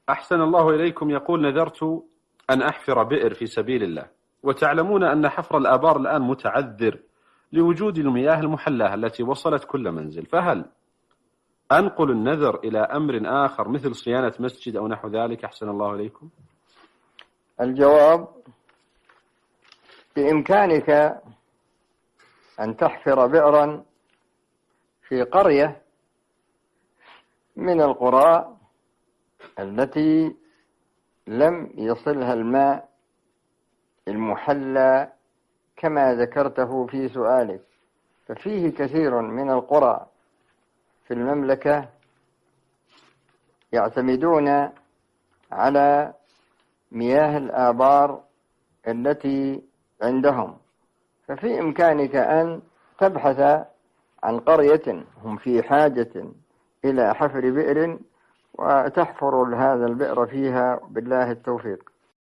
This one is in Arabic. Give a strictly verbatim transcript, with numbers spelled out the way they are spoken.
أحسن الله إليكم. يقول: نذرت أن أحفر بئر في سبيل الله، وتعلمون أن حفر الآبار الآن متعذر لوجود المياه المحلاة التي وصلت كل منزل، فهل أنقل النذر إلى أمر آخر مثل صيانة مسجد أو نحو ذلك؟ أحسن الله إليكم. الجواب: بإمكانك أن تحفر بئرا في قرية من القرى التي لم يصلها الماء المحلى كما ذكرته في سؤالك، ففيه كثير من القرى في المملكة يعتمدون على مياه الآبار التي عندهم، ففي إمكانك أن تبحث عن قرية هم في حاجة إلى حفر بئر وتحفر هذا البئر فيها، بالله التوفيق.